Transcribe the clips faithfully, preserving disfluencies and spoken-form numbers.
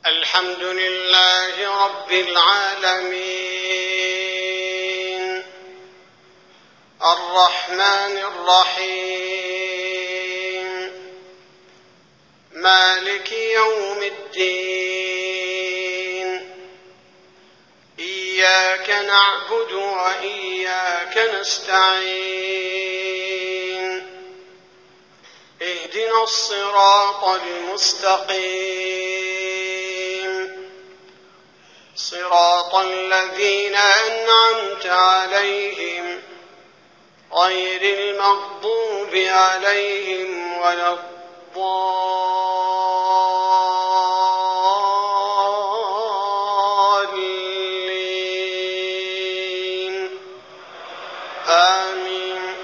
الحمد لله رب العالمين الرحمن الرحيم مالك يوم الدين إياك نعبد وإياك نستعين اهدنا الصراط المستقيم صراط الذين أنعمت عليهم غير المغضوب عليهم ولا الضالين آمين.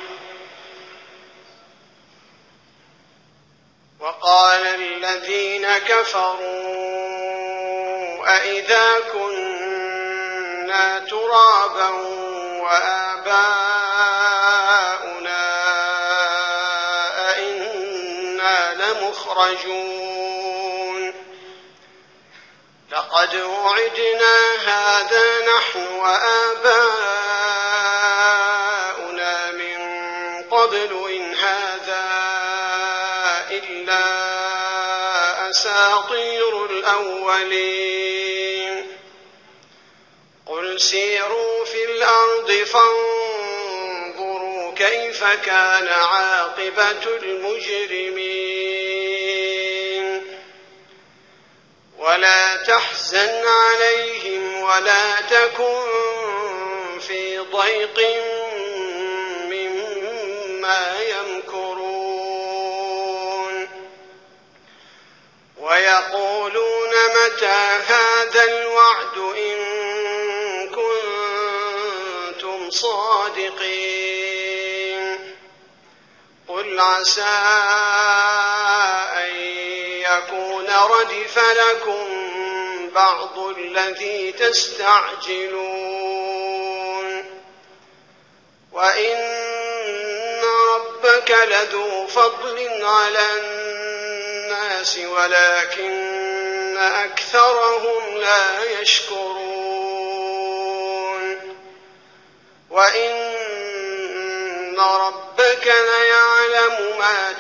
وقال الذين كفروا أإذا كنا ترابا وآباؤنا أئنا لمخرجون لقد وعدنا هذا نحن وآباؤنا من قبل إن هذا إلا أساطير الأولين قل سيروا في الأرض فانظروا كيف كان عاقبة المجرمين ولا تحزن عليهم ولا تكن في ضيق مما يمكرون ويقولون متى هذا الوعد إن كنتم صادقين قل عسى أن يكون ردف لكم بعض الذي تستعجلون وإن ربك لذو فضل على الناس ولكن أكثرهم لا يشكرون وإن ربك ليعلم ما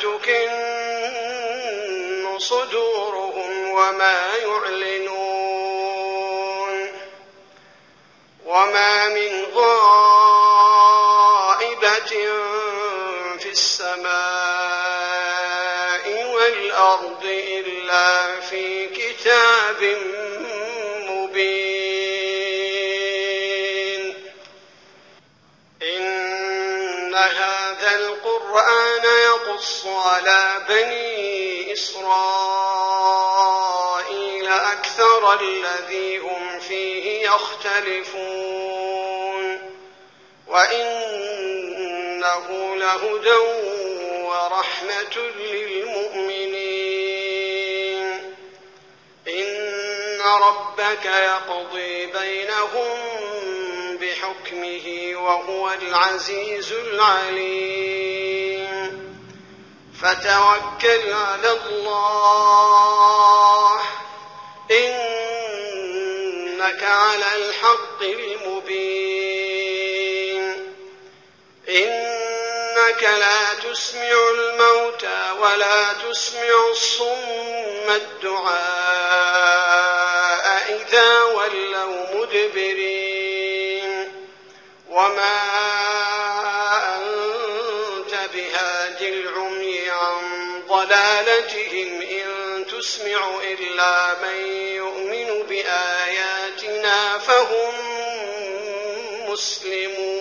تكن صدورهم وما يعلنون وما من غائبة في السماء والأرض إلا في كتاب مبين إن هذا القرآن يقص على بني إسرائيل أكثر الذي هم فيه يختلفون وإنه لهدى ورحمة للمؤمنين إن ربك يقضي بينهم بحكمه وهو العزيز العليم فتوكل على الله إنك على الحق المبين إنك لا تسمع الموتى ولا تسمع الصم الدعاء إذا ولوا مدبرين وما أنت بهاد العمي عن ضلالتهم إن تسمع إلا من يؤمن بآياتنا فهم مسلمون.